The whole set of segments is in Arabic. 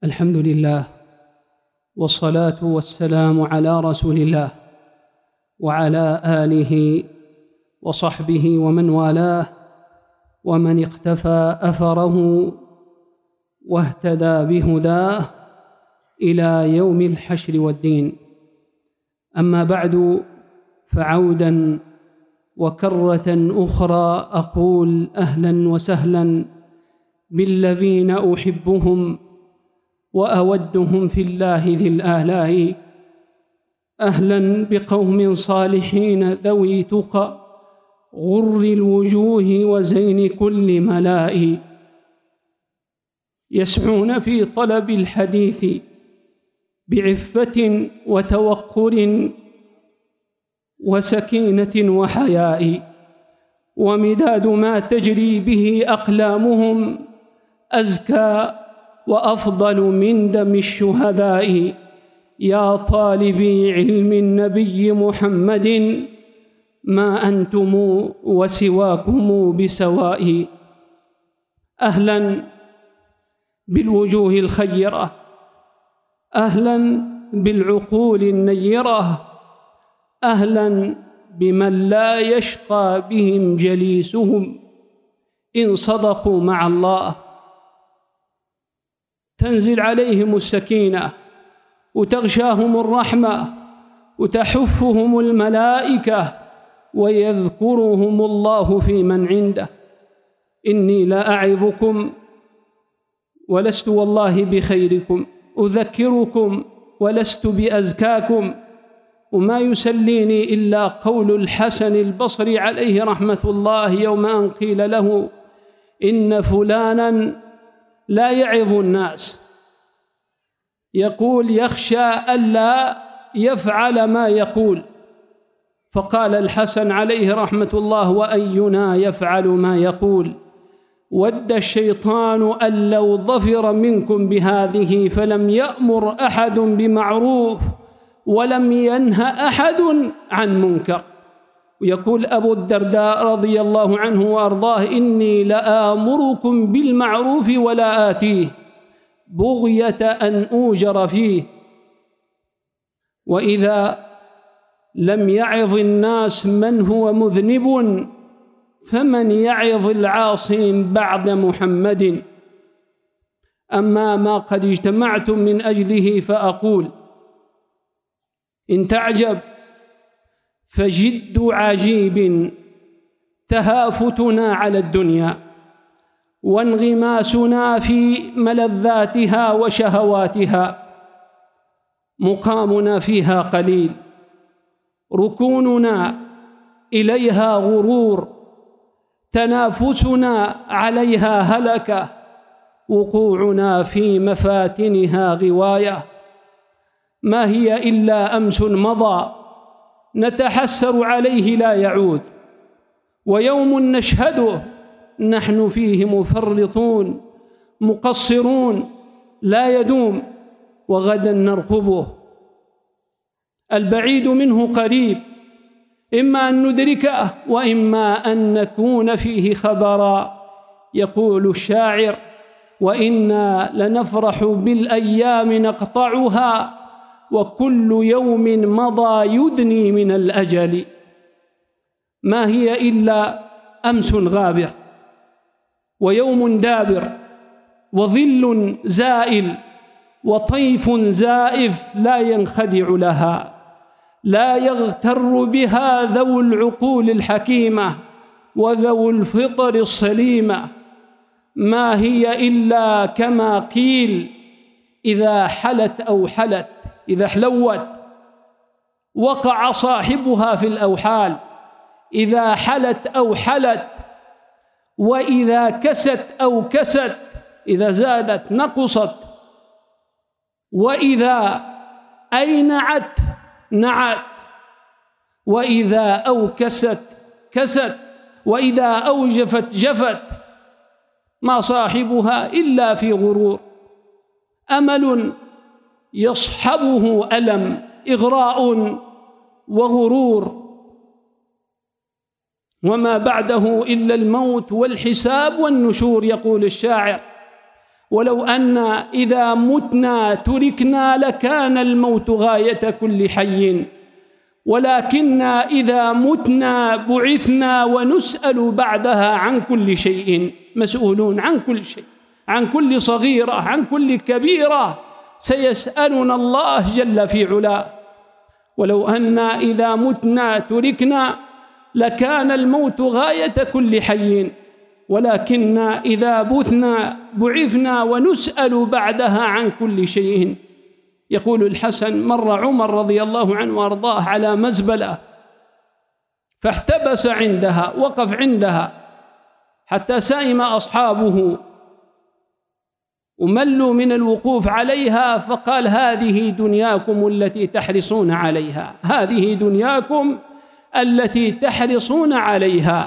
الحمد لله، والصلاة والسلام على رسول الله وعلى آله وصحبه ومن والاه ومن اقتفى أثره واهتدى بهداه إلى يوم الحشر والدين. أما بعد، فعودا وكرة أخرى أقول أهلا وسهلا بالذين أحبهم وأودهم في الله ذي الآلاء. أهلا بقوم صالحين ذوي تقى غر الوجوه وزين كل ملاء، يسعون في طلب الحديث بعفة وتوقر وسكينة وحياء، ومداد ما تجري به أقلامهم أزكى وأفضل من دم الشهداء. يا طالبي علم النبي محمد، ما أنتم وسواكم بسواء. أهلا بالوجوه الخيرة، أهلا بالعقول النيرة، أهلا بمن لا يشقى بهم جليسهم إن صدقوا مع الله. تنزل عليهم السكينة وتغشاهم الرحمة وتحفهم الملائكة ويذكرهم الله في من عنده. إني لا أعظكم ولست والله بخيركم، أذكركم ولست بأزكاكم، وما يسليني إلا قول الحسن البصري عليه رحمة الله يوم أن قيل له إن فلانا لا يعظ الناس، يقول يخشى ألا يفعل ما يقول، فقال الحسن عليه رحمة الله وأينا يفعل ما يقول؟ ود الشيطان أن لو ظفر منكم بهذه فلم يأمر أحد بمعروف ولم ينه أحد عن منكر. ويقول أبو الدرداء رضي الله عنه وأرضاه إني لآمركم بالمعروف ولا آتيه بغية أن أوجر فيه. وإذا لم يعظ الناس من هو مذنب فمن يعظ العاصين بعد محمد. أما ما قد اجتمعتم من أجله فأقول إن تعجب فجد عجيب تهافتنا على الدنيا وانغماسنا في ملذاتها وشهواتها، مقامنا فيها قليل، ركوننا إليها غرور، تنافسنا عليها هلكة، وقوعنا في مفاتنها غواية. ما هي إلا أمس مضى نتحسر عليه لا يعود، ويوم نشهده نحن فيه مفرطون مقصرون لا يدوم، وغدا نرقبه. البعيد منه قريب، إما أن ندركه وإما أن نكون فيه خبرا. يقول الشاعر وإنا لنفرح بالأيام نقطعها وكل يوم مضى يدني من الأجل. ما هي إلا أمس غابر ويوم دابر وظل زائل وطيف زائف لا ينخدع لها، لا يغتر بها ذو العقول الحكيمة وذو الفطر السليمة. ما هي إلا كما قيل إذا حلت أو حلت، إذا حلوت وقع صاحبها في الأوحال، إذا حلت أو حلت، وإذا كست أو كست، إذا زادت نقصت، وإذا أينعت نعت، وإذا أوكست كست، وإذا أوجفت جفت. ما صاحبها إلا في غرور، أمل يصحبه ألم، إغراء وغرور، وما بعده إلا الموت والحساب والنشور. يقول الشاعر ولو أن إذا متنا تركنا لكان الموت غاية كل حي، ولكننا إذا متنا بعثنا ونسأل بعدها عن كل شيء، مسؤولون عن كل شيء، عن كل صغيرة، عن كل كبيرة، سيسألنا الله جل في علاه. ولو أن إذا متنا تركنا لكان الموت غاية كل حي، ولكننا إذا بعثنا ونسأل بعدها عن كل شيء. يقول الحسن: مر عمر رضي الله عنه وأرضاه على مزبلة فاحتبس عندها، وقف عندها حتى سئم أصحابه وملوا من الوقوف عليها، فقال: هذه دنياكم التي تحرصون عليها، هذه دنياكم التي تحرصون عليها.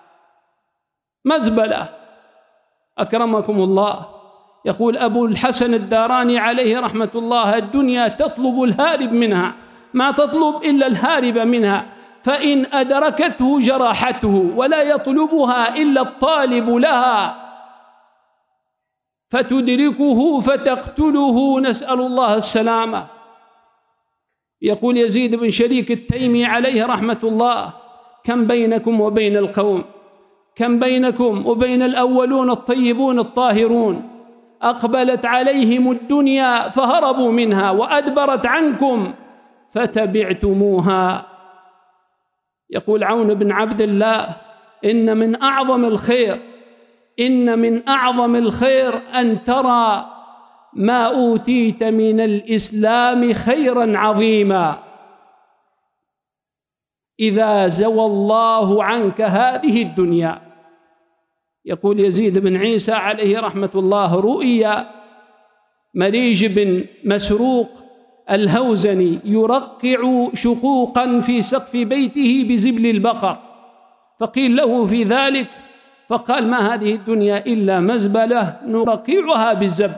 مزبلة أكرمكم الله. يقول أبو الحسن الداراني عليه رحمة الله: الدنيا تطلب الهارب منها، ما تطلب إلا الهارب منها، فإن أدركته جرحته، ولا يطلبها إلا الطالب لها، فتدركه فتقتله، نسأل الله السلامة. يقول يزيد بن شريك التيمي عليه رحمة الله: كم بينكم وبين القوم، كم بينكم وبين الأولون الطيبون الطاهرون، أقبلت عليهم الدنيا فهربوا منها، وأدبرت عنكم فتبعتموها. يقول عون بن عبد الله: إن من أعظم الخير أن ترى ما أوتيت من الإسلام خيرا عظيما إذا زوى الله عنك هذه الدنيا. يقول يزيد بن عيسى عليه رحمة الله: رؤيا مريج بن مسروق الهوزني يرقع شقوقا في سقف بيته بزبل البقر، فقيل له في ذلك فقال: ما هذه الدنيا إلا مزبلة نرقعها بالزبل.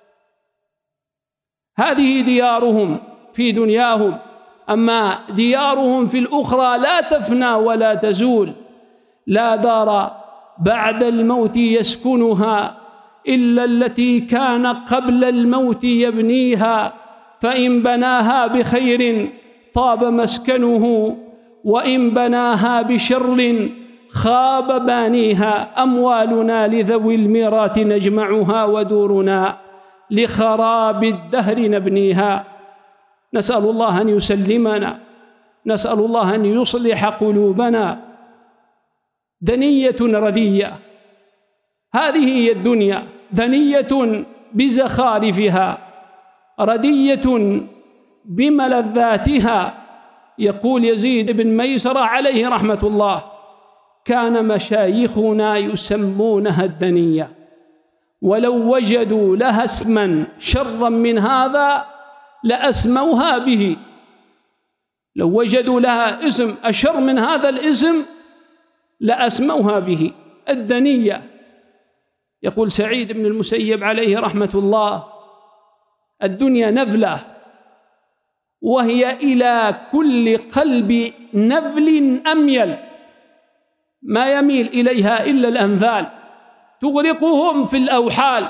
هذه ديارهم في دنياهم، أما ديارهم في الأخرى لا تفنى ولا تزول. لا دار بعد الموت يسكنها إلا التي كان قبل الموت يبنيها، فإن بناها بخير طاب مسكنه، وإن بناها بشر خاب بانيها. أموالنا لذوي الميراث نجمعها، ودورنا لخراب الدهر نبنيها. نسأل الله أن يسلمنا، نسأل الله أن يصلح قلوبنا. دنية ردية، هذه هي الدنيا، دنية بزخارفها، ردية بملذاتها. يقول يزيد بن ميسرة عليه رحمة الله: كان مشايخنا يسمونها الدنية، ولو وجدوا لها اسما شرا من هذا لأسموها به. لو وجدوا لها اسم أشر من هذا الاسم لأسموها به، الدنية. يقول سعيد بن المسيب عليه رحمة الله: الدنيا نبلة، وهي إلى كل قلب نبل أميل، ما يميل إليها إلا الأنذال، تغرقهم في الأوحال.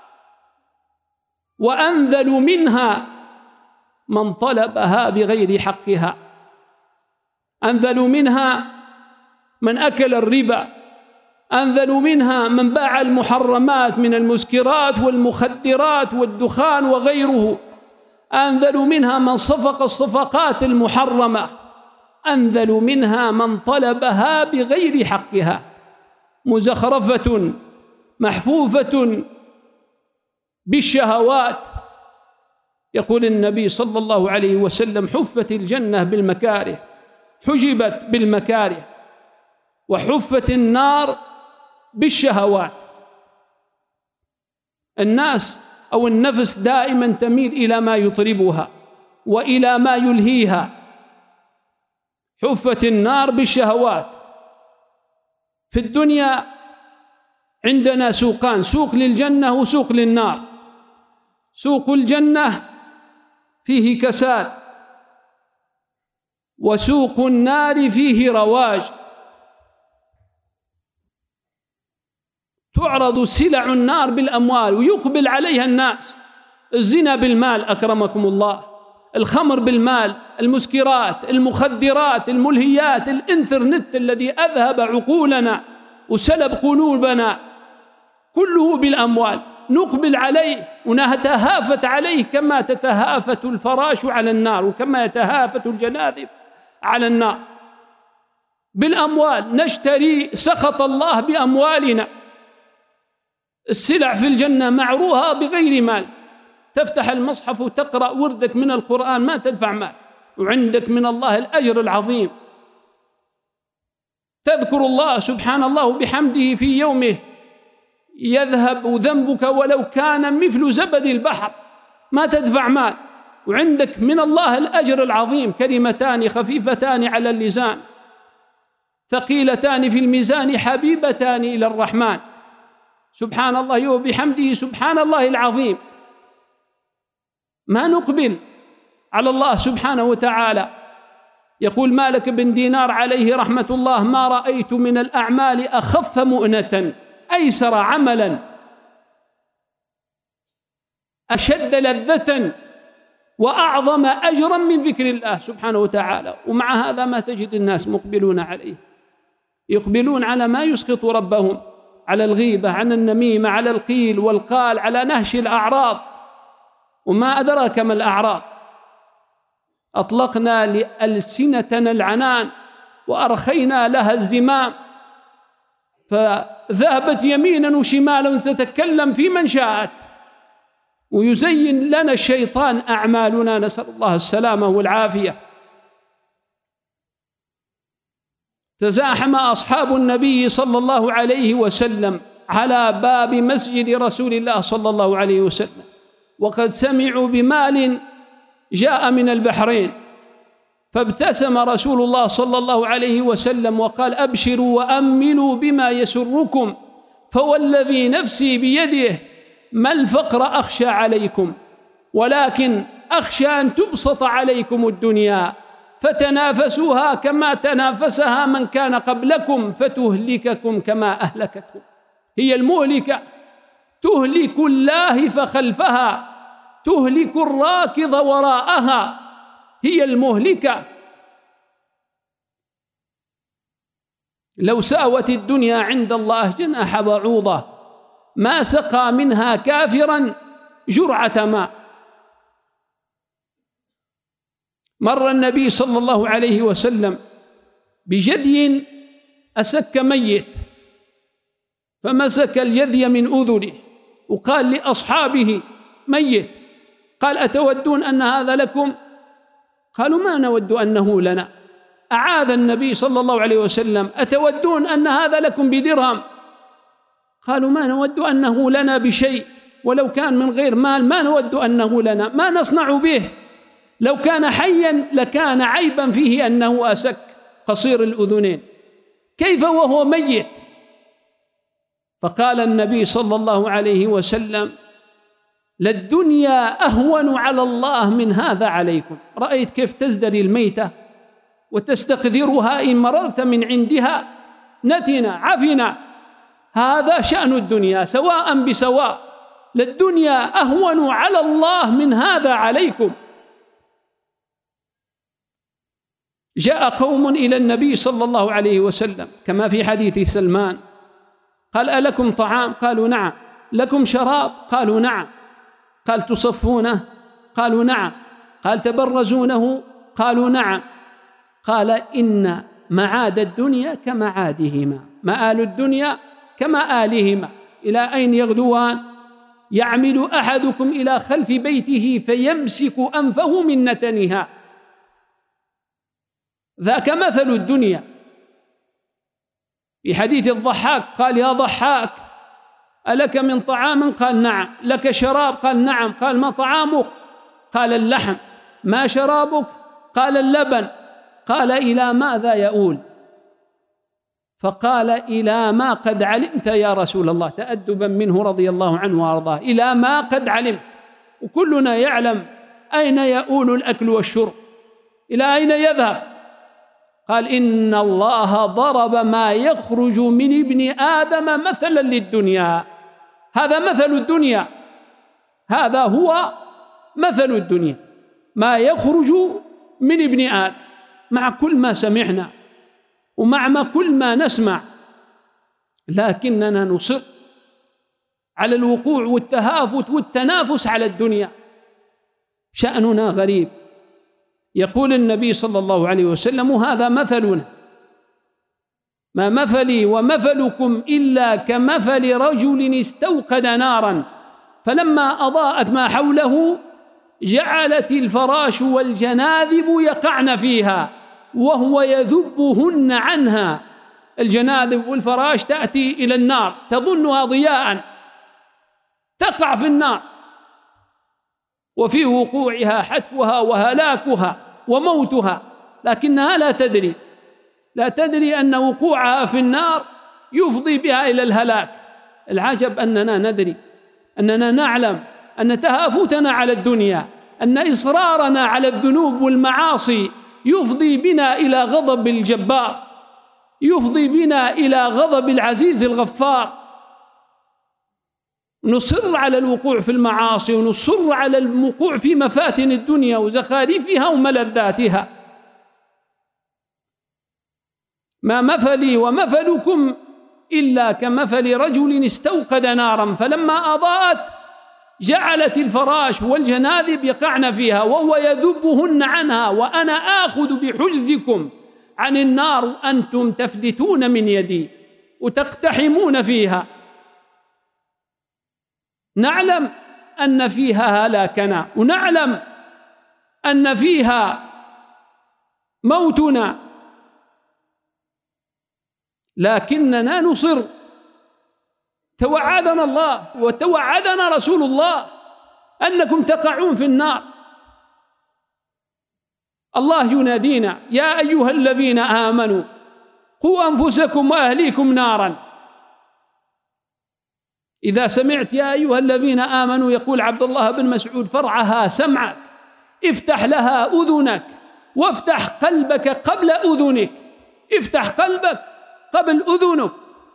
وأنذل منها من طلبها بغير حقها، أنذل منها من أكل الربا، أنذل منها من باع المحرمات من المسكرات والمخدرات والدخان وغيره، أنذل منها من صفق الصفقات المحرمة، أنذل منها من طلبها بغير حقها، مزخرفة محفوفة بالشهوات. يقول النبي صلى الله عليه وسلم: حفت الجنة بالمكاره، حجبت بالمكاره، وحفت النار بالشهوات. الناس أو النفس دائما تميل إلى ما يطربها وإلى ما يلهيها. حفت النار بالشهوات. في الدنيا عندنا سوقان: سوق للجنة وسوق للنار. سوق الجنة فيه كساد، وسوق النار فيه رواج. تعرض سلع النار بالأموال ويقبل عليها الناس. الزنا بالمال أكرمكم الله، الخمر بالمال، المسكرات، المخدرات، الملهيات، الإنترنت الذي أذهب عقولنا وسلب قلوبنا، كله بالأموال. نقبل عليه ونتهافت عليه كما تتهافت الفراش على النار، وكما يتهافت الجناذب على النار. بالأموال نشتري سخط الله بأموالنا. السلع في الجنة معروها بغير مال. تفتح المصحف وتقرأ وردك من القرآن ما تدفع مال، وعندك من الله الأجر العظيم. تذكر الله سبحان الله بحمده في يومه يذهب ذنبك ولو كان مثل زبد البحر، ما تدفع مال، وعندك من الله الأجر العظيم. كلمتان خفيفتان على اللسان ثقيلتان في الميزان حبيبتان إلى الرحمن. سبحان الله وبحمده سبحان الله العظيم. ما نقبل على الله سبحانه وتعالى. يقول مالك بن دينار عليه رحمة الله: ما رأيت من الأعمال أخف مؤنة، أيسر عملا، أشد لذة، وأعظم أجرا من ذكر الله سبحانه وتعالى. ومع هذا ما تجد الناس مقبلون عليه، يقبلون على ما يسخط ربهم، على الغيبة، على النميمة، على القيل والقال، على نهش الأعراض. وما أدراك ما الأعراض؟ أطلقنا لألسنتنا العنان وأرخينا لها الزمام، فذهبت يمينا وشمالا تتكلم في من شاءت، ويزين لنا الشيطان أعمالنا، نسأل الله السلامة والعافية. تزاحم أصحاب النبي صلى الله عليه وسلم على باب مسجد رسول الله صلى الله عليه وسلم، وقد سمعوا بمال جاء من البحرين، فابتسم رسول الله صلى الله عليه وسلم وقال: أبشروا وأملوا بما يسركم، فوالذي نفسي بيده ما الفقر أخشى عليكم، ولكن أخشى أن تبسط عليكم الدنيا فتنافسوها كما تنافسها من كان قبلكم فتهلككم كما أهلكتهم. هي المهلكة، تهلك اللاهف خلفها، تهلك الراكض وراءها، هي المهلكة. لو ساوت الدنيا عند الله جناح بعوضة ما سقى منها كافرا جرعة ماء. مر النبي صلى الله عليه وسلم بجدي أسك ميت، فمسك الجدي من أذنه وقال لأصحابه: ميت. قال: أتودون أن هذا لكم؟ قالوا: ما نود أنه لنا. أعاد النبي صلى الله عليه وسلم: أتودون أن هذا لكم بدرهم؟ قالوا: ما نود أنه لنا بشيء، ولو كان من غير مال ما نود أنه لنا، ما نصنع به، لو كان حيا لكان عيبا فيه أنه أسك قصير الأذنين، كيف وهو ميت؟ فقال النبي صلى الله عليه وسلم: للدنيا أهون على الله من هذا عليكم. رأيت كيف تزدري الميتة وتستقذرها إن مررت من عندها؟ نتنا عفنا، هذا شأن الدنيا سواء بسواء، للدنيا أهون على الله من هذا عليكم. جاء قوم إلى النبي صلى الله عليه وسلم كما في حديث سلمان، قال: ألكم طعام؟ قالوا: نعم. لكم شراب؟ قالوا: نعم. قال: تصفونه؟ قالوا: نعم. قال: تبرزونه؟ قالوا: نعم. قال: إن معاد الدنيا كمعادهما، مآل الدنيا كمآلهما، إلى أين يغدوان؟ يعمل أحدكم إلى خلف بيته فيمسك أنفه من نتنها، ذاك مثل الدنيا. في حديث الضحاك قال: يا ضحاك ألك من طعام؟ قال: نعم. لك شراب؟ قال: نعم. قال: ما طعامك؟ قال: اللحم. ما شرابك؟ قال: اللبن. قال: إلى ماذا يؤول؟ فقال: إلى ما قد علمت يا رسول الله، تأدبا منه رضي الله عنه وأرضاه، إلى ما قد علمت. وكلنا يعلم أين يؤول الأكل والشرب، إلى أين يذهب. قال إن الله ضرب ما يخرج من ابن آدم مثلا للدنيا. هذا مثل الدنيا، هذا هو مثل الدنيا، ما يخرج من ابن آدم. مع كل ما سمعنا ومع كل ما نسمع، لكننا نصر على الوقوع والتهافت والتنافس على الدنيا. شأننا غريب. يقول النبي صلى الله عليه وسلم: هذا مثلنا، ما مثلي ومثلكم إلا كمثل رجل استوقد نارا فلما أضاءت ما حوله جعلت الفراش والجناذب يقعن فيها وهو يذبهن عنها. الجناذب والفراش تأتي إلى النار تظنها ضياء، تقع في النار، وفي وقوعها حتفها وهلاكها وموتها، لكنها لا تدري أن وقوعها في النار يفضي بها إلى الهلاك. العجب أننا ندري، أننا نعلم أن تهافتنا على الدنيا، أن إصرارنا على الذنوب والمعاصي يفضي بنا إلى غضب الجبار، يفضي بنا إلى غضب العزيز الغفار. نصر على الوقوع في المعاصي ونصر على الوقوع في مفاتن الدنيا وزخارفها وملذاتها. ما مثلي ومثلكم إلا كمثل رجل استوقد نارا فلما أضاءت جعلت الفراش والجناذب يقعن فيها وهو يذبهن عنها وأنا آخذ بحجزكم عن النار وأنتم تفلتون من يدي وتقتحمون فيها. نعلم أن فيها هلاكنا ونعلم أن فيها موتنا، لكننا نصر. توعدنا الله وتوعدنا رسول الله أنكم تقعون في النار. الله ينادينا: يا أيها الذين آمنوا قوا أنفسكم وأهليكم نارا. إذا سمعت يا أيها الذين آمنوا، يقول عبد الله بن مسعود: فرعها سمعك، افتح لها أذنك وافتح قلبك قبل أذنك، افتح قلبك قبل أذنك.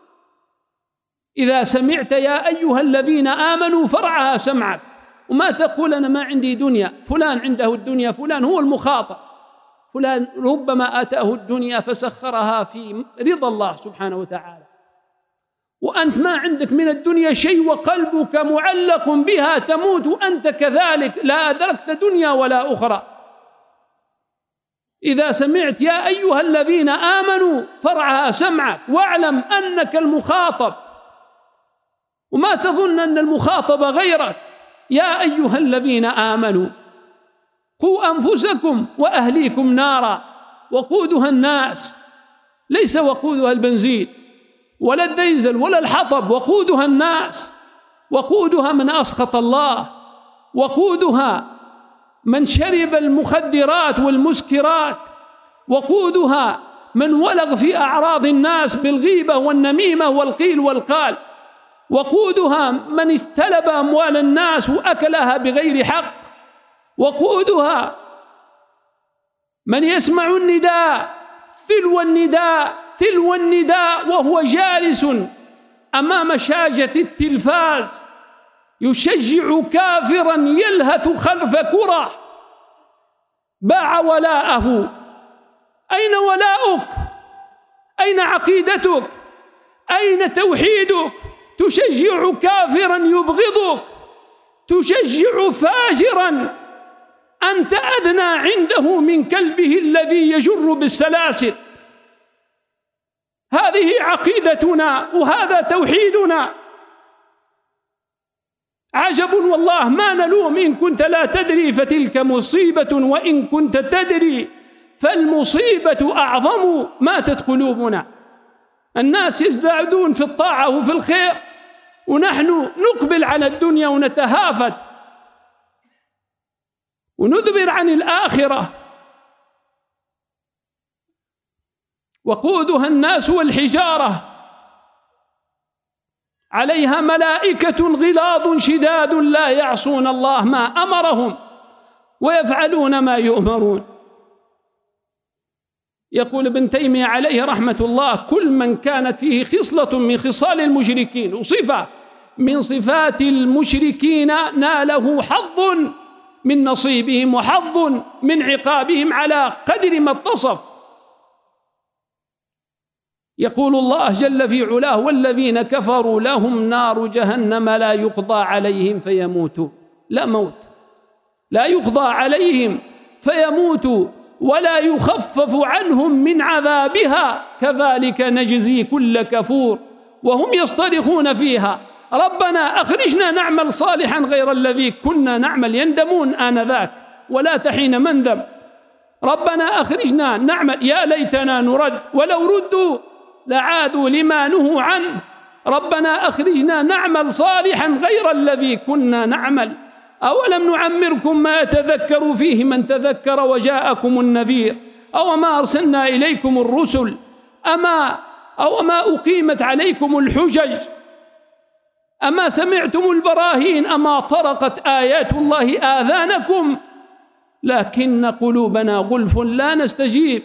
إذا سمعت يا أيها الذين آمنوا فرعها سمعك، وما تقول أنا ما عندي دنيا، فلان عنده الدنيا، فلان هو المخاطب، فلان ربما آتاه الدنيا فسخرها في رضا الله سبحانه وتعالى، وأنت ما عندك من الدنيا شيء وقلبك معلق بها، تموت وأنت كذلك لا أدركت دنيا ولا أخرى. إذا سمعت يا أيها الذين آمنوا فرعها سمعك، واعلم أنك المخاطب، وما تظن أن المخاطب غيرك. يا أيها الذين آمنوا قوا أنفسكم وأهليكم نارا وقودها الناس، ليس وقودها البنزين ولا الديزل ولا الحطب، وقودها الناس، وقودها من أسخط الله، وقودها من شرب المخدرات والمسكرات، وقودها من ولغ في أعراض الناس بالغيبة والنميمة والقيل والقال، وقودها من استلب أموال الناس وأكلها بغير حق، وقودها من يسمع النداء تلو النداء وهو جالس أمام شاشة التلفاز يشجع كافرا يلهث خلف كرة باع ولاءه. أين ولاؤك؟ أين عقيدتك؟ أين توحيدك؟ تشجع كافرا يبغضك، تشجع فاجرا أنت أدنى عنده من كلبه الذي يجر بالسلاسل. هذه عقيدتنا وهذا توحيدنا. عجب والله ما نلوم، إن كنت لا تدري فتلك مصيبة، وإن كنت تدري فالمصيبة أعظم. ماتت قلوبنا، الناس يزدادون في الطاعة وفي الخير، ونحن نقبل على الدنيا ونتهافت وندبر عن الآخرة. وقودها الناس والحجارة عليها ملائكة غلاظ شداد لا يعصون الله ما أمرهم ويفعلون ما يؤمرون. يقول ابن تيمية عليه رحمة الله: كل من كانت فيه خصلة من خصال المشركين وصفة من صفات المشركين ناله حظ من نصيبهم وحظ من عقابهم على قدر ما اتصف. يقول الله جل في علاه: والذين كفروا لهم نار جهنم لا يقضى عليهم فيموتوا. لا موت، لا يقضى عليهم فيموتوا ولا يخفف عنهم من عذابها كذلك نجزي كل كفور وهم يصطرخون فيها ربنا أخرجنا نعمل صالحا غير الذي كنا نعمل. يندمون آنذاك ولا تحين مندم. ربنا أخرجنا نعمل، يا ليتنا نرد ولو ردوا لعادوا لما نهوا عنه. ربنا أخرجنا نعمل صالحا غير الذي كنا نعمل. أولم نعمركم ما يتذكر فيه من تذكر وجاءكم النذير أوما أرسلنا إليكم الرسل أوما أقيمت عليكم الحجج أما سمعتم البراهين أما طرقت آيات الله آذانكم لكن قلوبنا غلف لا نستجيب.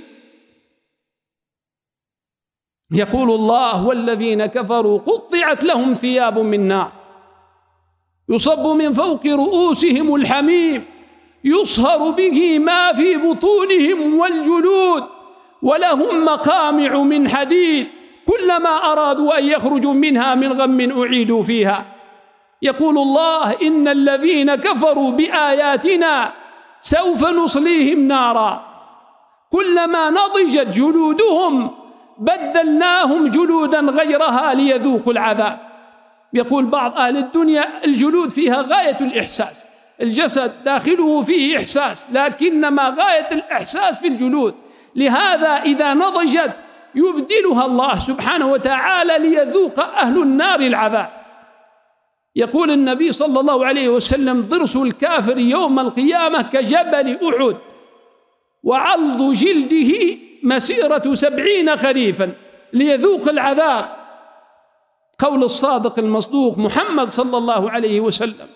يقول الله: والذين كفروا قطعت لهم ثياب من نار يصب من فوق رؤوسهم الحميم يصهر به ما في بطونهم والجلود ولهم مقامع من حديد كلما أرادوا أن يخرجوا منها من غم أعيدوا فيها. يقول الله: إن الذين كفروا بآياتنا سوف نصليهم نارا كلما نضجت جلودهم بدلناهم جلودا غيرها ليذوقوا العذاب. يقول بعض أهل الدنيا: الجلود فيها غاية الإحساس، الجسد داخله فيه إحساس لكنما غاية الإحساس في الجلود، لهذا إذا نضجت يبدلها الله سبحانه وتعالى ليذوق أهل النار العذاب. يقول النبي صلى الله عليه وسلم: ضرس الكافر يوم القيامة كجبل أحد وعض جلده مسيرة 70 خريفا ليذوق العذاب. قول الصادق المصدوق محمد صلى الله عليه وسلم.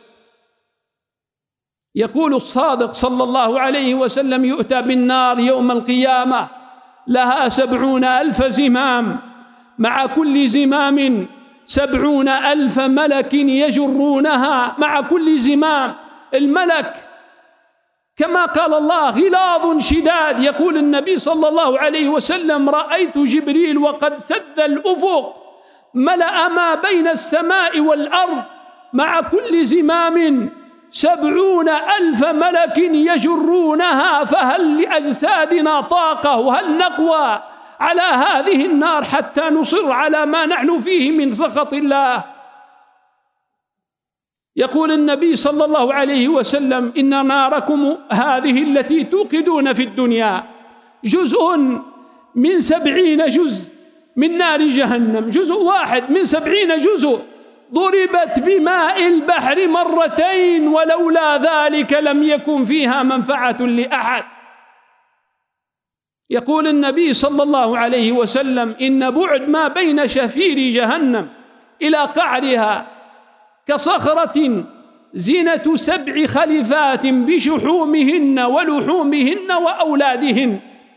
يقول الصادق صلى الله عليه وسلم: يؤتى بالنار يوم القيامة لها 70,000 زمام مع كل زمام 70,000 ملك يجرونها مع كل زمام. الملك كما قال الله غلاظ شداد. يقول النبي صلى الله عليه وسلم: رأيت جبريل وقد سد الأفق ملأ ما بين السماء والأرض مع كل زمام 70,000 ملك يجرونها فهل لأجسادنا طاقة وهل نقوى على هذه النار حتى نصر على ما نحن فيه من سخط الله. يقول النبي صلى الله عليه وسلم: إن ناركم هذه التي توقدون في الدنيا جزء من 70 جزء من نار جهنم، جزء واحد من 70 جزء ضربت بماء البحر 2 ولولا ذلك لم يكن فيها منفعة لأحد. يقول النبي صلى الله عليه وسلم: إن بعد ما بين شفير جهنم إلى قعرها كصخرة زنة 7 خليفات بشحومهن ولحومهن وأولادهن.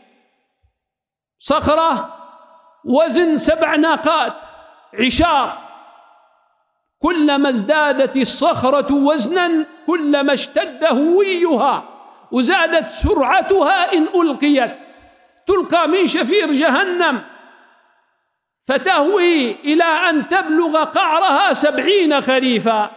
صخرة وزن 7 ناقات عشار، كلما ازدادت الصخرة وزنا كلما اشتد هويها وزادت سرعتها إن ألقيت. تلقى من شفير جهنم فتهوي إلى أن تبلغ قعرها 70 خريفا.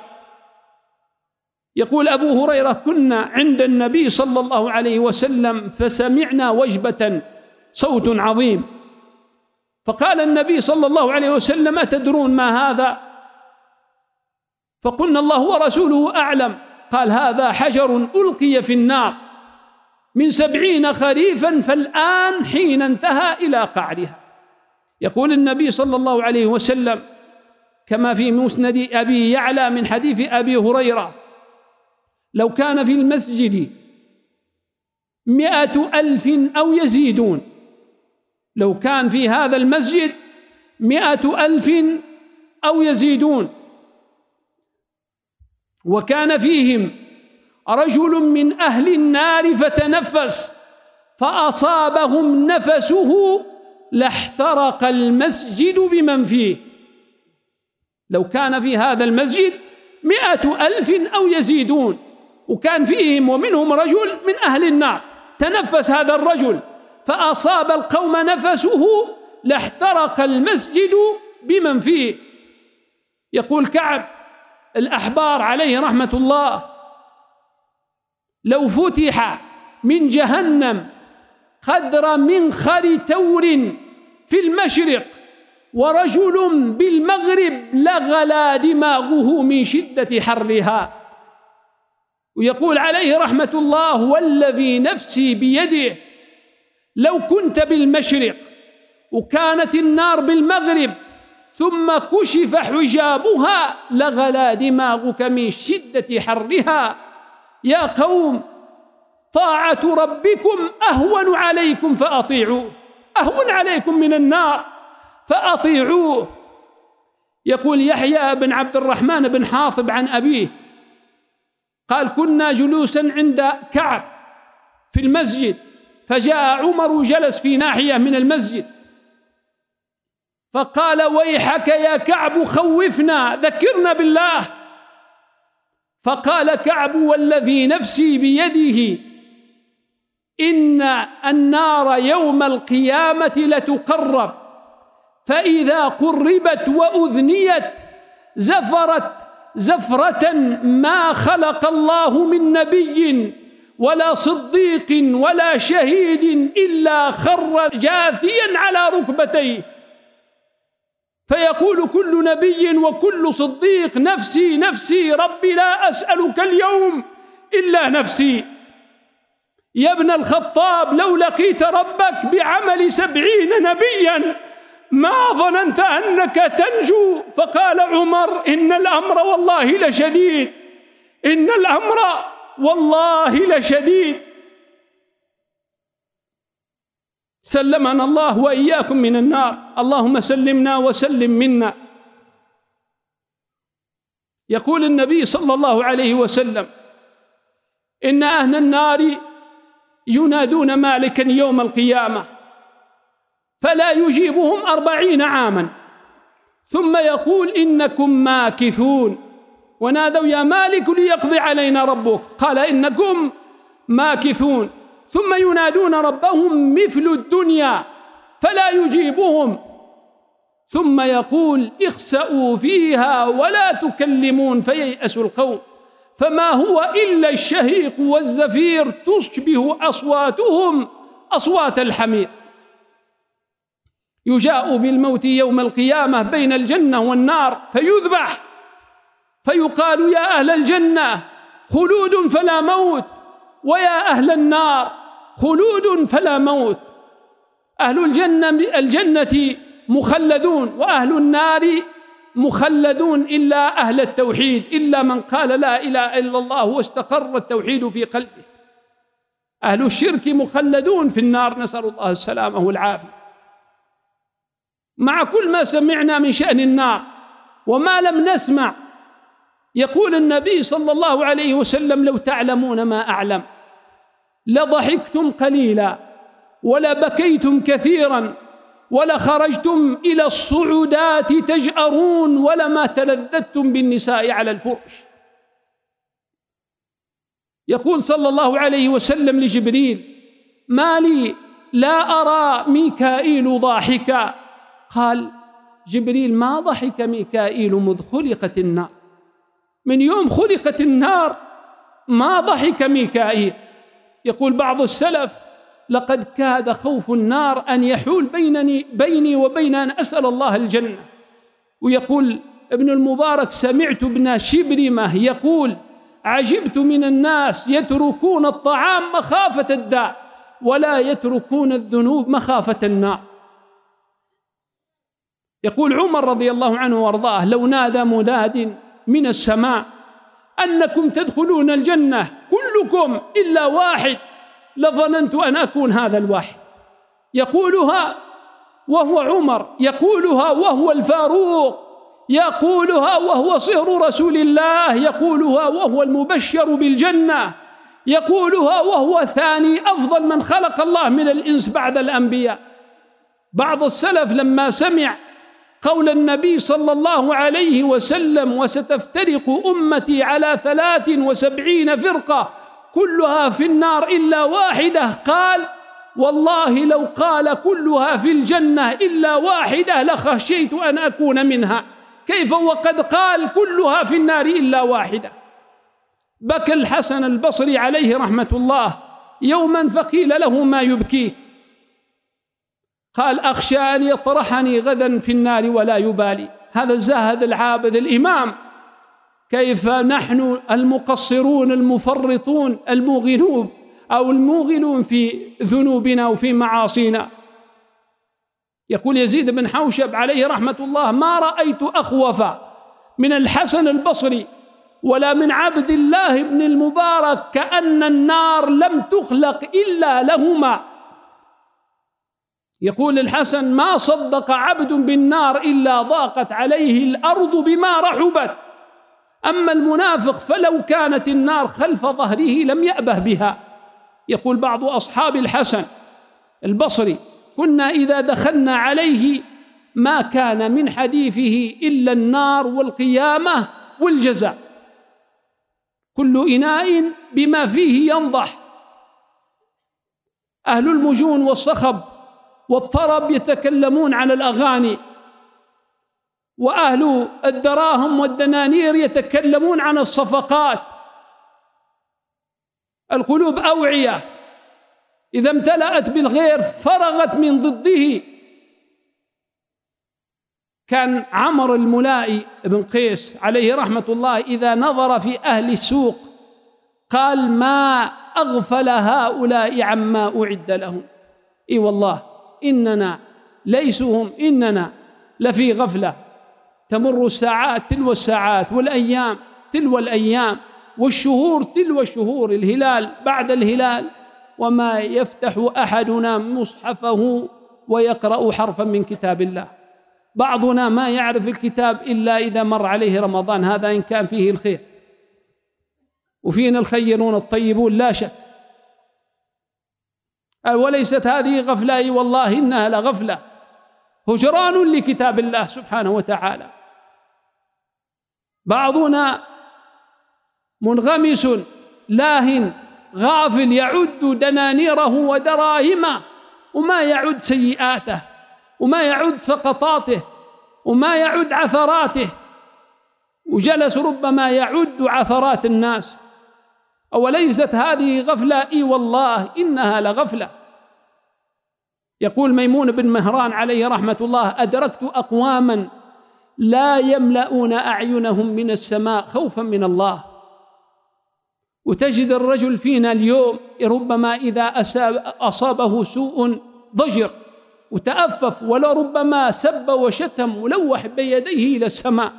يقول أبو هريرة: كنا عند النبي صلى الله عليه وسلم فسمعنا وجبة صوت عظيم، فقال النبي صلى الله عليه وسلم: أتدرون ما هذا؟ فقلنا: الله ورسوله أعلم. قال: هذا حجر ألقي في النار من 70 خريفا فالآن حين انتهى إلى قعرها. يقول النبي صلى الله عليه وسلم كما في مسند أبي يعلى من حديث أبي هريرة: لو كان في المسجد 100,000 أو يزيدون، لو كان في هذا المسجد 100,000 أو يزيدون وكان فيهم رجل من أهل النار فتنفس فأصابهم نفسه لاحترق المسجد بمن فيه. لو كان في هذا المسجد 100,000 أو يزيدون وكان فيهم ومنهم رجل من أهل النار، تنفس هذا الرجل فأصاب القوم نفسه لاحترق المسجد بمن فيه. يقول كعب الأحبار عليه رحمة الله: لو فتح من جهنم قدر منخر تور في المشرق ورجل بالمغرب لغلى دماغه من شدة حرها. ويقول عليه رحمة الله: والذي نفسي بيده لو كنت بالمشرق وكانت النار بالمغرب ثم كشف حجابها لغلى دماغك من شدة حرها. يا قوم طاعة ربكم أهون عليكم فأطيعوه، أهون عليكم من النار فأطيعوه. يقول يحيى بن عبد الرحمن بن حاطب عن أبيه قال: كنا جلوسا عند كعب في المسجد، فجاء عمر جلس في ناحية من المسجد فقال: ويحك يا كعب خوفنا، ذكرنا بالله. فقال كعب: والذي نفسي بيده إن النار يوم القيامة لتقرب، فإذا قربت وأذنيت زفرت زفرة ما خلق الله من نبي ولا صديق ولا شهيد إلا خر جاثيا على ركبتيه، فيقول كل نبي وكل صديق: نفسي نفسي ربي لا أسألك اليوم إلا نفسي. يا ابن الخطاب لو لقيت ربك بعمل 70 نبيا ما ظننت أنك تنجو. فقال عمر: إن الأمر والله لشديد، إن الأمر والله لشديد. سلمنا الله وإياكم من النار، اللهم سلمنا وسلم منا. يقول النبي صلى الله عليه وسلم: إن أهل النار ينادون مالكا يوم القيامة فلا يجيبهم 40 عاما، ثم يقول: إنكم ماكثون. ونادوا: يا مالك ليقضي علينا ربك، قال: إنكم ماكثون. ثم ينادون ربهم مثل الدنيا فلا يجيبهم، ثم يقول: اخسأوا فيها ولا تكلمون، فييأس القوم، فما هو إلا الشهيق والزفير تشبه أصواتهم أصوات الحمير. يجاء بالموت يوم القيامة بين الجنة والنار فيذبح، فيقال: يا أهل الجنة خلود فلا موت، ويا أهل النار خلود فلا موت. أهل الجنة مخلدون، وأهل النار مخلدون إلا أهل التوحيد، إلا من قال لا إله إلا الله واستقر التوحيد في قلبه. أهل الشرك مخلدون في النار، نسأل الله السلامة والعافية. مع كل ما سمعنا من شأن النار وما لم نسمع، يقول النبي صلى الله عليه وسلم: لو تعلمون ما أعلم لضحكتم قليلا ولبكيتم كثيرا ولخرجتم إلى الصعودات تجأرون ولما تلذذتم بالنساء على الفرش. يقول صلى الله عليه وسلم لجبريل: ما لي لا أرى ميكائيل ضاحكا؟ قال جبريل: ما ضحك ميكائيل مذ خلقت النار، من يوم خلقت النار ما ضحك ميكائيل. يقول بعض السلف: لقد كاد خوف النار أن يحول بيني وبين أن أسأل الله الجنة. ويقول ابن المبارك: سمعت ابن شبرمة يقول: عجبت من الناس يتركون الطعام مخافة الداء ولا يتركون الذنوب مخافة النار. يقول عمر رضي الله عنه وارضاه: لو نادى مناد من السماء أنكم تدخلون الجنة كلكم إلا واحد لظننت أن أكون هذا الواحد. يقولها وهو عمر، يقولها وهو الفاروق، يقولها وهو صهر رسول الله، يقولها وهو المبشر بالجنة، يقولها وهو ثاني أفضل من خلق الله من الإنس بعد الأنبياء. بعض السلف لما سمع قول النبي صلى الله عليه وسلم وستفترق أمتي على 73 فرقة كلها في النار إلا واحدة، قال والله لو قال كلها في الجنة إلا واحدة لخشيت أن أكون منها، كيف وقد قال كلها في النار إلا واحدة. بكى الحسن البصري عليه رحمة الله يوما فقيل له ما يبكيك؟ قال أخشى أن يطرحني غدا في النار ولا يبالي. هذا الزاهد العابد الإمام. كيف نحن المقصرون المفرطون الموغلون في ذنوبنا وفي معاصينا. يقول يزيد بن حوشب عليه رحمة الله ما رأيت أخوف من الحسن البصري ولا من عبد الله بن المبارك كأن النار لم تخلق إلا لهما. يقول الحسن ما صدق عبد بالنار إلا ضاقت عليه الأرض بما رحبت، أما المنافق فلو كانت النار خلف ظهره لم يأبه بها. يقول بعض أصحاب الحسن البصري كنا إذا دخلنا عليه ما كان من حديثه إلا النار والقيامة والجزاء، كل إناء بما فيه ينضح. أهل المجون والصخب والطرب يتكلمون عن الأغاني، وأهل الدراهم والدنانير يتكلمون عن الصفقات. القلوب أوعية إذا امتلأت بالغير فرغت من ضده. كان عمرو الملائي بن قيس عليه رحمة الله إذا نظر في أهل السوق قال ما أغفل هؤلاء عما أعد لهم. إي والله إننا ليسوا هم، إننا لفي غفلة. تمر الساعات تلو الساعات والأيام تلو الأيام والشهور تلو الشهور، الهلال بعد الهلال، وما يفتح أحدنا مصحفه ويقرأ حرفا من كتاب الله. بعضنا ما يعرف الكتاب إلا إذا مر عليه رمضان، هذا إن كان فيه الخير، وفينا الخيرون الطيبون لا شك. وليست هذه غفلة، والله إنها لغفلة، هجران لكتاب الله سبحانه وتعالى. بعضنا منغمس لاهٍ غافل يعد دنانيره ودراهمه وما يعد سيئاته وما يعد سقطاته وما يعد عثراته، وجلس ربما يعد عثرات الناس. أوليست هذه غفلة؟ إي والله إنها لغفلة. يقول ميمون بن مهران عليه رحمة الله أدركت أقواما لا يملؤون أعينهم من السماء خوفا من الله. وتجد الرجل فينا اليوم ربما إذا أصابه سوء ضجر وتأفف، ولربما سب وشتم ولوح بيديه إلى السماء.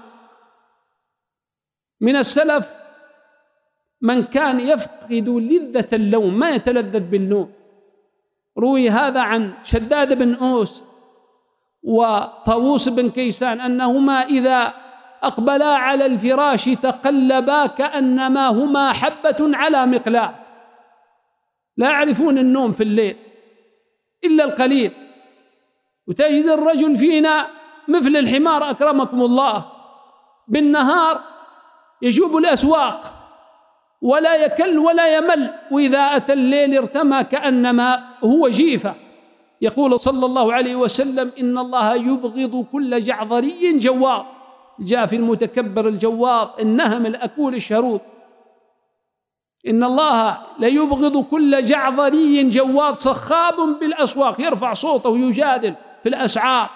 من السلف من كان يفقد لذة اللوم، ما يتلذذ بالنوم. روي هذا عن شداد بن أوس وطاووس بن كيسان أنهما إذا أقبلا على الفراش تقلبا كأنما هما حبة على مقلاع، لا يعرفون النوم في الليل إلا القليل. وتجد الرجل فينا مثل الحمار أكرمكم الله، بالنهار يجوب الأسواق ولا يكل ولا يمل، وإذا أتى الليل ارتمى كأنما هو جيفة. يقول صلى الله عليه وسلم إن الله يبغض كل جعظري جواظ، الجافي المتكبر الجواظ النهم الأكول الشروب. إن الله لا يبغض كل جعظري جواظ صخاب بالأسواق، يرفع صوته ويجادل في الأسعار.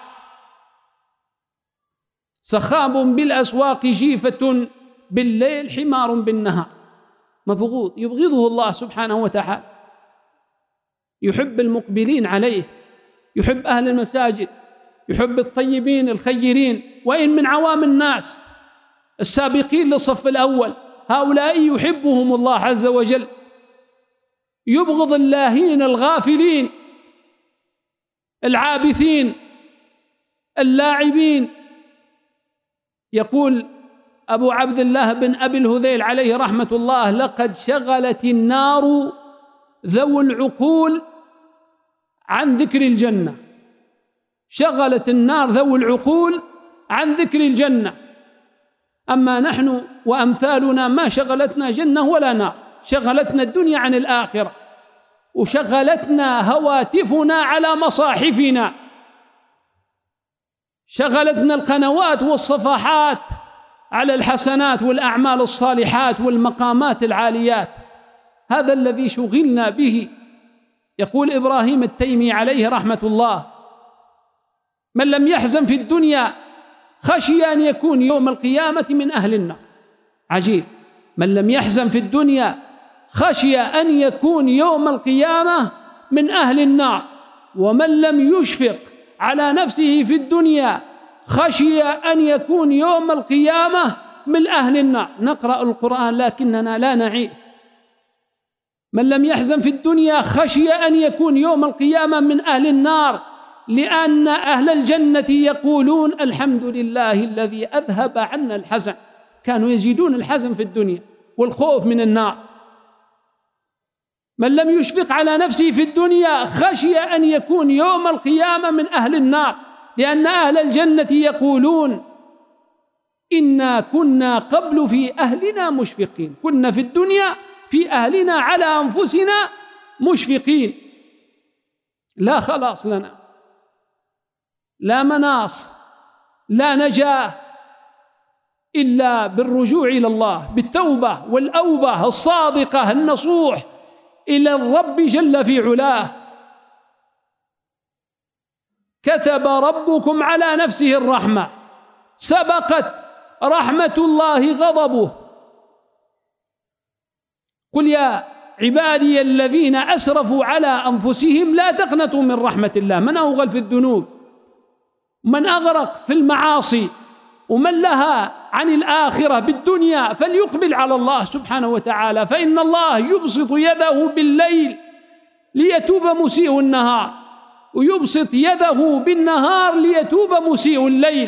صخاب بالأسواق جيفة بالليل حمار بالنهار. مبغوض يبغضه الله سبحانه وتعالى. يحب المقبلين عليه، يحب أهل المساجد، يحب الطيبين الخيرين، وإن من عوام الناس السابقين للصف الأول هؤلاء يحبهم الله عز وجل. يبغض اللاهين الغافلين العابثين اللاعبين. يقول أبو عبد الله بن أبي الهذيل عليه رحمة الله: لقد شغلت النار ذو العقول عن ذكر الجنة. شغلت النار ذو العقول عن ذكر الجنة. أما نحن وأمثالنا ما شغلتنا جنة ولا نار، شغلتنا الدنيا عن الآخرة، وشغلتنا هواتفنا على مصاحفنا، شغلتنا القنوات والصفحات على الحسنات والأعمال الصالحات والمقامات العاليات. هذا الذي شغلنا به. يقول إبراهيم التيمي عليه رحمة الله: من لم يحزن في الدنيا خشي أن يكون يوم القيامة من أهل النار. عجيب، من لم يحزن في الدنيا خشي أن يكون يوم القيامة من أهل النار، ومن لم يشفق على نفسه في الدنيا خشي أن يكون يوم القيامة من أهل النار. نقرأ القرآن لكننا لا نعيه. من لم يحزن في الدنيا خشي أن يكون يوم القيامة من أهل النار، لأن أهل الجنة يقولون: الحمد لله الذي أذهب عنا الحزن. كانوا يزيدون الحزن في الدنيا والخوف من النار. من لم يشفق على نفسه في الدنيا خشي أن يكون يوم القيامة من أهل النار، لأن أهل الجنة يقولون: إنا كنا قبل في أهلنا مشفقين. كنا في الدنيا في أهلنا على أنفسنا مشفقين. لا خلاص لنا، لا مناص، لا نجاة إلا بالرجوع إلى الله، بالتوبة والأوبة الصادقة النصوح إلى الرب جل في علاه. كتب ربكم على نفسه الرحمة، سبقت رحمة الله غضبه. قل يا عبادي الذين أسرفوا على أنفسهم لا تقنطوا من رحمة الله. من أوغل في الذنوب، من أغرق في المعاصي، ومن لها عن الآخرة بالدنيا فليقبل على الله سبحانه وتعالى، فإن الله يبسط يده بالليل ليتوب مسيء النهار، ويبسط يده بالنهار ليتوب مسيء الليل.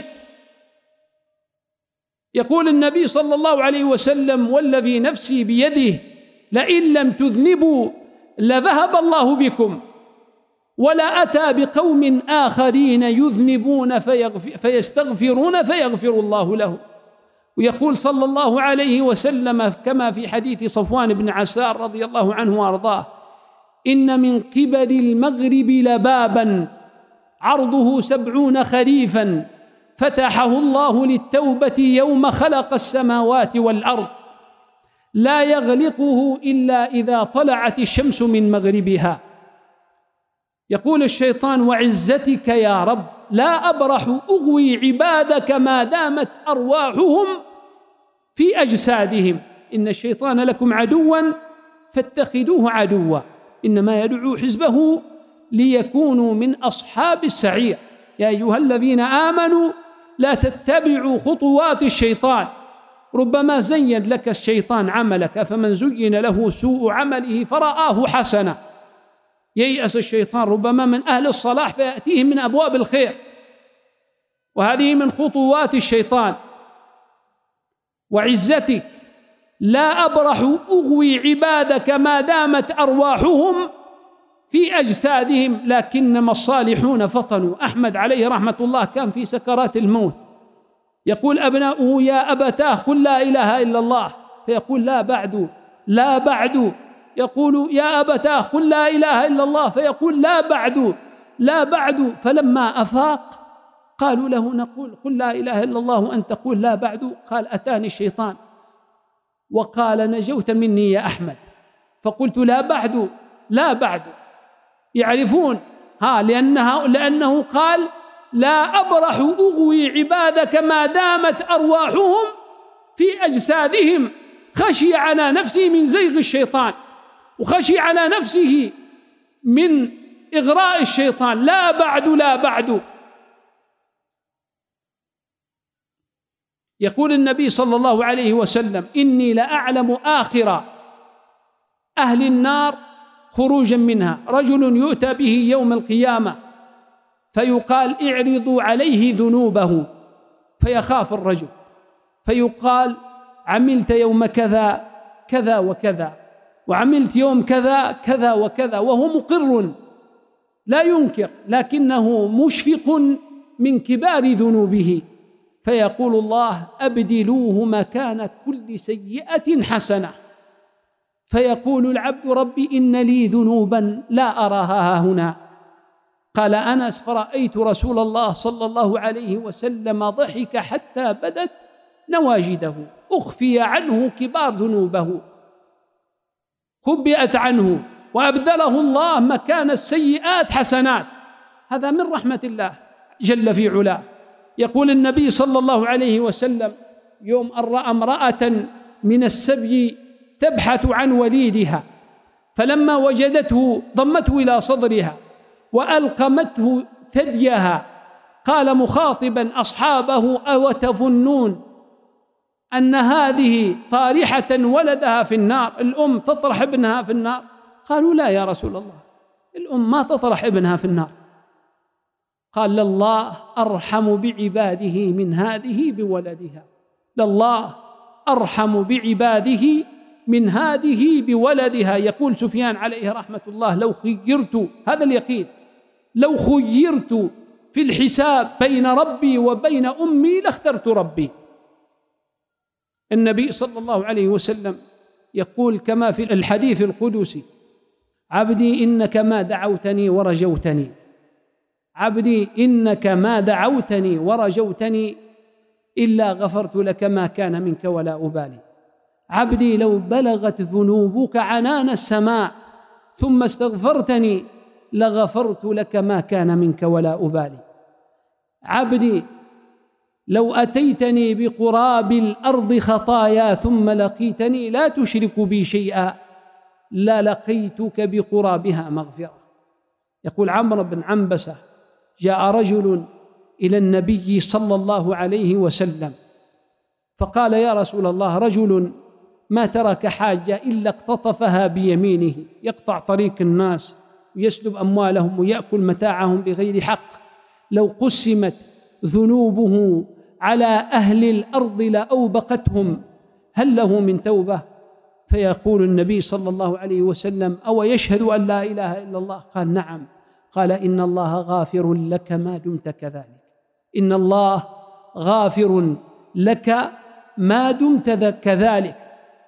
يقول النبي صلى الله عليه وسلم: والذي نفسي بيده لئن لم تذنبوا لذهب الله بكم ولا أتى بقوم آخرين يذنبون فيستغفرون فيغفر الله له. ويقول صلى الله عليه وسلم كما في حديث صفوان بن عسار رضي الله عنه وأرضاه: إن من قبل المغرب لبابا عرضه 70 خريفا فتحه الله للتوبة يوم خلق السماوات والأرض، لا يغلقه إلا إذا طلعت الشمس من مغربها. يقول الشيطان: وعزتك يا رب لا أبرح أغوي عبادك ما دامت أرواحهم في أجسادهم. إن الشيطان لكم عدوا فاتخذوه عدوا، إنما يدعو حزبه ليكونوا من أصحاب السعير. يا أيها الذين آمنوا لا تتبعوا خطوات الشيطان، ربما زين لك الشيطان عملك، فمن زين له سوء عمله فرآه حسنا. ييأس الشيطان ربما من أهل الصلاح فيأتيه من أبواب الخير، وهذه من خطوات الشيطان. وعزتك لا أبرح أغوي عبادك ما دامت أرواحهم في أجسادهم، لكنما الصالحون فطنوا. أحمد عليه رحمة الله كان في سكرات الموت، يقول أبناؤه: يا أبتاه قل لا إله إلا الله، فيقول: لا بعد لا بعد. يقول: يا أبتاه قل لا إله إلا الله، فيقول: لا بعد لا بعد. فلما أفاق قالوا له: نقول قل لا إله إلا الله وأنت تقول لا بعد. قال: أتاني الشيطان وقال: نجوت مني يا أحمد، فقلت لا بعد لا بعد. يعرفون لأنه قال: لا أبرح أغوي عبادك ما دامت أرواحهم في أجسادهم. خشي على نفسه من زيغ الشيطان، وخشي على نفسه من إغراء الشيطان. لا بعد لا بعد. يقول النبي صلى الله عليه وسلم: إني لأعلم آخر أهل النار خروجا منها رجل يؤتى به يوم القيامة فيقال: اعرضوا عليه ذنوبه، فيخاف الرجل فيقال عملت يوم كذا كذا وكذا، وعملت يوم كذا كذا وكذا، وهو مقر لا ينكر، لكنه مشفق من كبار ذنوبه، فيقول الله أبدلوه مكان كل سيئة حسنة. فيقول العبد ربي إن لي ذنوبا لا أراها هنا. قال أنس فرأيت رسول الله صلى الله عليه وسلم ضحك حتى بدت نواجده، أخفي عنه كبار ذنوبه، خبئت عنه، وأبدله الله مكان السيئات حسنات. هذا من رحمة الله جل في علاه. يقول النبي صلى الله عليه وسلم يوم أن رأى امرأة من السبي تبحث عن وليدها، فلما وجدته ضمته إلى صدرها وألقمته ثديها، قال مخاطبا أصحابه أو تظنون أن هذه طارحة ولدها في النار، الأم تطرح ابنها في النار؟ قالوا لا يا رسول الله، الأم ما تطرح ابنها في النار. قال لله أرحم بعباده من هذه بولدها، لله أرحم بعباده من هذه بولدها. يقول سفيان عليه رحمة الله لو خيرت، هذا اليقين، لو خيرت في الحساب بين ربي وبين أمي لاخترت ربي. النبي صلى الله عليه وسلم يقول كما في الحديث القدسي عبدي إنك ما دعوتني ورجوتني، عبدي إنك ما دعوتني ورجوتني إلا غفرت لك ما كان منك ولا أبالي. عبدي لو بلغت ذنوبك عنان السماء ثم استغفرتني لغفرت لك ما كان منك ولا أبالي. عبدي لو أتيتني بقراب الأرض خطايا ثم لقيتني لا تشرك بي شيئا لا لقيتك بقرابها مغفرة. يقول عمرو بن عنبسة جاء رجل إلى النبي صلى الله عليه وسلم فقال يا رسول الله رجل ما ترك حاجة إلا اقتطفها بيمينه، يقطع طريق الناس ويسلب أموالهم ويأكل متاعهم بغير حق، لو قسمت ذنوبه على أهل الأرض لأوبقتهم، هل له من توبة؟ فيقول النبي صلى الله عليه وسلم أو يشهد أن لا إله إلا الله؟ قال نعم. قال إن الله غافر لك ما دمت كذلك، إن الله غافر لك ما دمت كذلك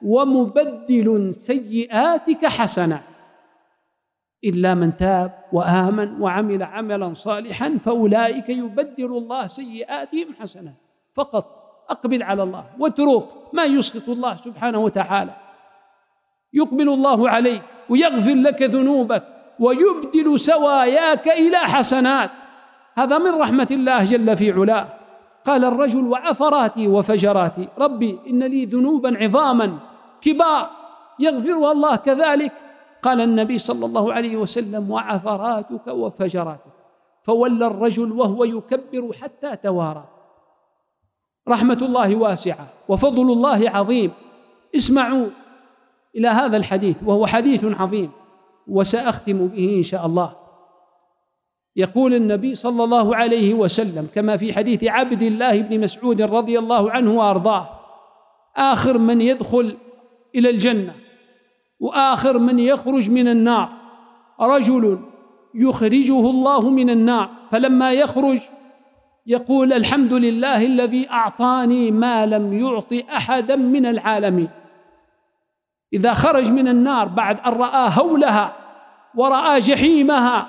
ومبدل سيئاتك حسنات، إلا من تاب وآمن وعمل عملا صالحا فأولئك يبدل الله سيئاتهم حسنات. فقط أقبل على الله واترك ما يسخط الله سبحانه وتعالى، يقبل الله عليك ويغفر لك ذنوبك ويبدل سواياك إلى حسنات. هذا من رحمة الله جل في علاه. قال الرجل وعفراتي وفجراتي، ربي إن لي ذنوبا عظاما كبار يغفرها الله كذلك؟ قال النبي صلى الله عليه وسلم وعفراتك وفجراتك. فولى الرجل وهو يكبر حتى توارى. رحمة الله واسعة وفضل الله عظيم. اسمعوا إلى هذا الحديث وهو حديث عظيم وسأختم به إن شاء الله. يقول النبي صلى الله عليه وسلم كما في حديث عبد الله بن مسعود رضي الله عنه وأرضاه آخر من يدخل إلى الجنة وآخر من يخرج من النار رجل يخرجه الله من النار، فلما يخرج يقول الحمد لله الذي أعطاني ما لم يعط أحدا من العالمين. إذا خرج من النار بعد أن رأى هولها ورأى جحيمها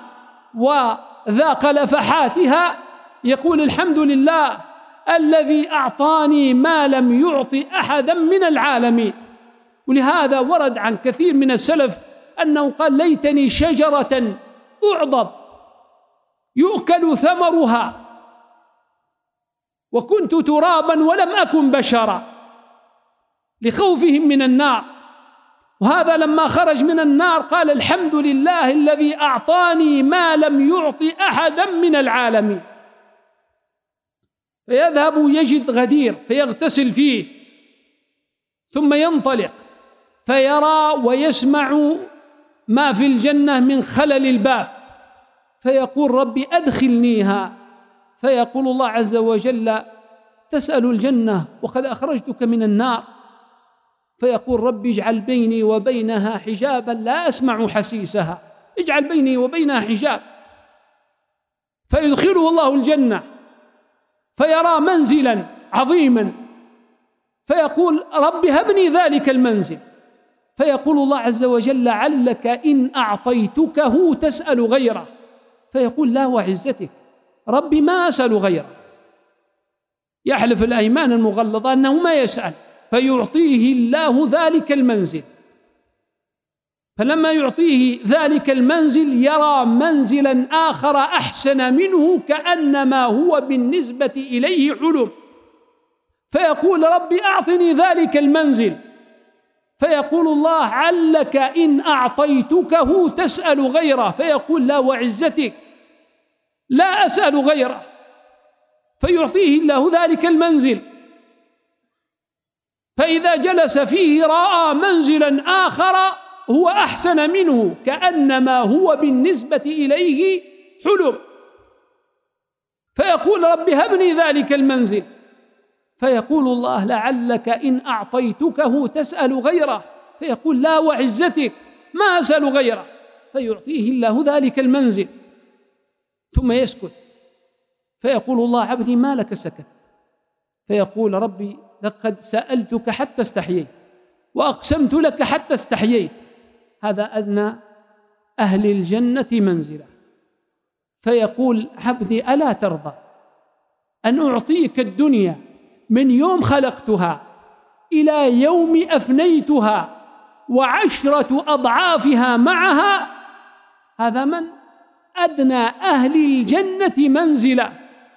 وذاق لفحاتها يقول الحمد لله الذي أعطاني ما لم يعط أحدا من العالمين. ولهذا ورد عن كثير من السلف أنه قال ليتني شجرة أعضد يؤكل ثمرها وكنت ترابا ولم أكن بشرا، لخوفهم من النار. وهذا لما خرج من النار قال الحمد لله الذي أعطاني ما لم يعط أحدا من العالمين. فيذهب يجد غدير فيغتسل فيه ثم ينطلق فيرى ويسمع ما في الجنة من خلل الباب، فيقول ربي أدخلنيها، فيقول الله عز وجل تسأل الجنة وقد أخرجتك من النار، فيقول ربي اجعل بيني وبينها حجابا لا أسمع حسيسها، اجعل بيني وبينها حجاب. فيدخله الله الجنة فيرى منزلا عظيما، فيقول رب هبني ذلك المنزل، فيقول الله عز وجل لعلك إن أعطيتكه تسأل غيره، فيقول لا وعزتك ربي ما أسأل غيره، يحلف الأيمان المغلظة أنه ما يسأل، فيعطيه الله ذلك المنزل. فلما يعطيه ذلك المنزل يرى منزلا آخر أحسن منه كأنما هو بالنسبة إليه حلم، فيقول ربي أعطني ذلك المنزل، فيقول الله علك إن أعطيتكه تسأل غيره، فيقول لا وعزتك لا أسأل غيره، فيعطيه الله ذلك المنزل. فإذا جلس فيه رأى منزلا آخر هو أحسن منه كأنما هو بالنسبة إليه حلم، فيقول رب هبني ذلك المنزل، فيقول الله لعلك إن أعطيتكه تسأل غيره، فيقول لا وعزتك ما أسأل غيره، فيعطيه الله ذلك المنزل. ثم يسكت، فيقول الله عبدي ما لك سكت؟ فيقول ربي لقد سألتك حتى استحييت وأقسمت لك حتى استحييت. هذا أدنى أهل الجنة منزلة. فيقول عبدي ألا ترضى أن أعطيك الدنيا من يوم خلقتها إلى يوم أفنيتها و10 أضعافها معها؟ هذا من أدنى أهل الجنة منزلة.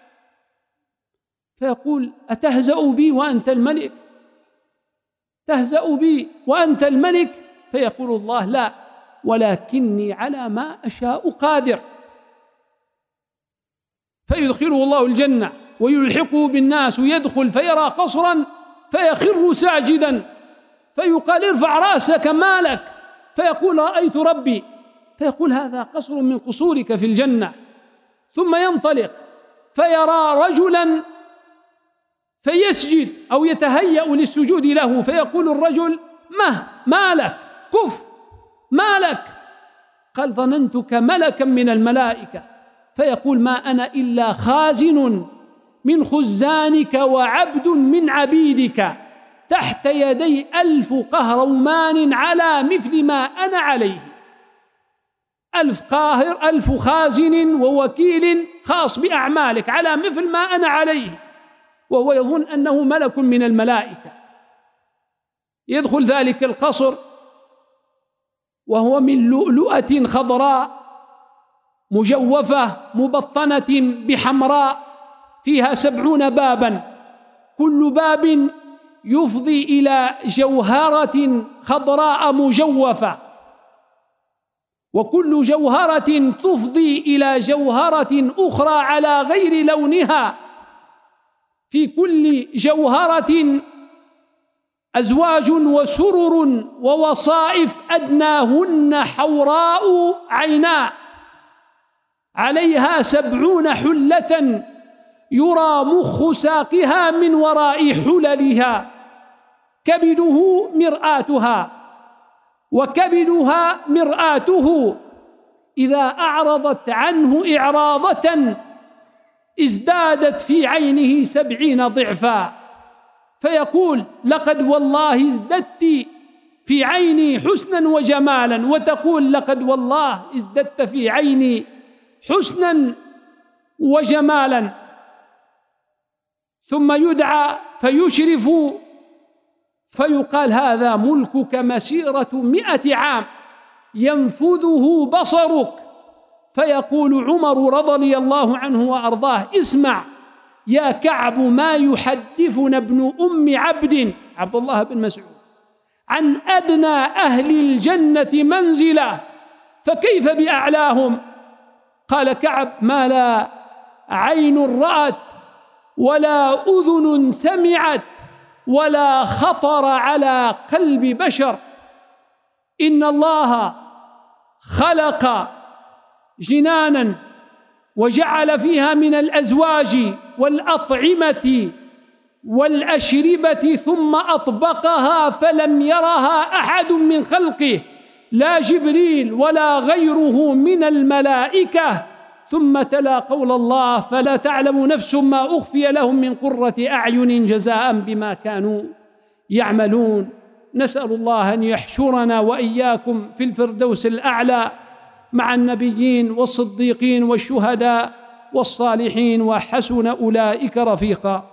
فيقول أتهزأ بي وأنت الملك؟ تهزأ بي وأنت الملك؟ فيقول الله لا، ولكني على ما أشاء قادر. فيدخله الله الجنة ويلحقه بالناس ويدخل فيرى قصرا فيخر ساجدا، فيقال ارفع رأسك ما لك؟ فيقول رأيت ربي، فيقول هذا قصر من قصورك في الجنة. ثم ينطلق فيرى رجلا فيسجد أو يتهيأ للسجود له، فيقول الرجل ما لك؟ كف ما لك؟ قال ظننتك ملكا من الملائكة. فيقول ما أنا إلا خازن من خزانك وعبد من عبيدك تحت يدي 1000 قهرمان على مثل ما أنا عليه. 1000 قاهر، 1000 خازن ووكيل خاص بأعمالك على مثل ما أنا عليه، وهو يظن أنه ملك من الملائكة. يدخل ذلك القصر وهو من لؤلؤة خضراء مجوفة مبطنة بحمراء، فيها 70 بابا، كل باب يفضي إلى جوهرة خضراء مجوفة، وكل جوهرة تفضي إلى جوهرة أخرى على غير لونها، في كل جوهرة أزواج وسرر ووصائف أدناهن حوراء عيناء، عليها 70 حلة يرى مخ ساقها من وراء حللها، كبده مرآتها وكبدها مرآته، إذا أعرضت عنه إعراضة ازدادت في عينه 70 ضعفا. فيقول لقد والله ازددت في عيني حسنا وجمالا، وتقول لقد والله ازددت في عيني حسنا وجمالا. ثم يدعى فيشرف فيقال هذا ملكك مسيرة 100 عام ينفذه بصرك. فيقول عمر رضي الله عنه وأرضاه اسمع يا كعب ما يحدثنا ابن أم عبد الله بن مسعود عن أدنى أهل الجنة منزلة، فكيف بأعلاهم؟ قال كعب ما لا عين رأت ولا أذن سمعت ولا خطر على قلب بشر. إن الله خلق جنانا وجعل فيها من الأزواج والأطعمة والأشربة ثم أطبقها فلم يرها أحد من خلقه، لا جبريل ولا غيره من الملائكة. ثم تلا قول الله: فلا تعلم نفس ما أخفي لهم من قرة أعين جزاء بما كانوا يعملون. نسأل الله أن يحشرنا وإياكم في الفردوس الأعلى مع النبيين والصديقين والشهداء والصالحين، وحسن أولئك رفيقا.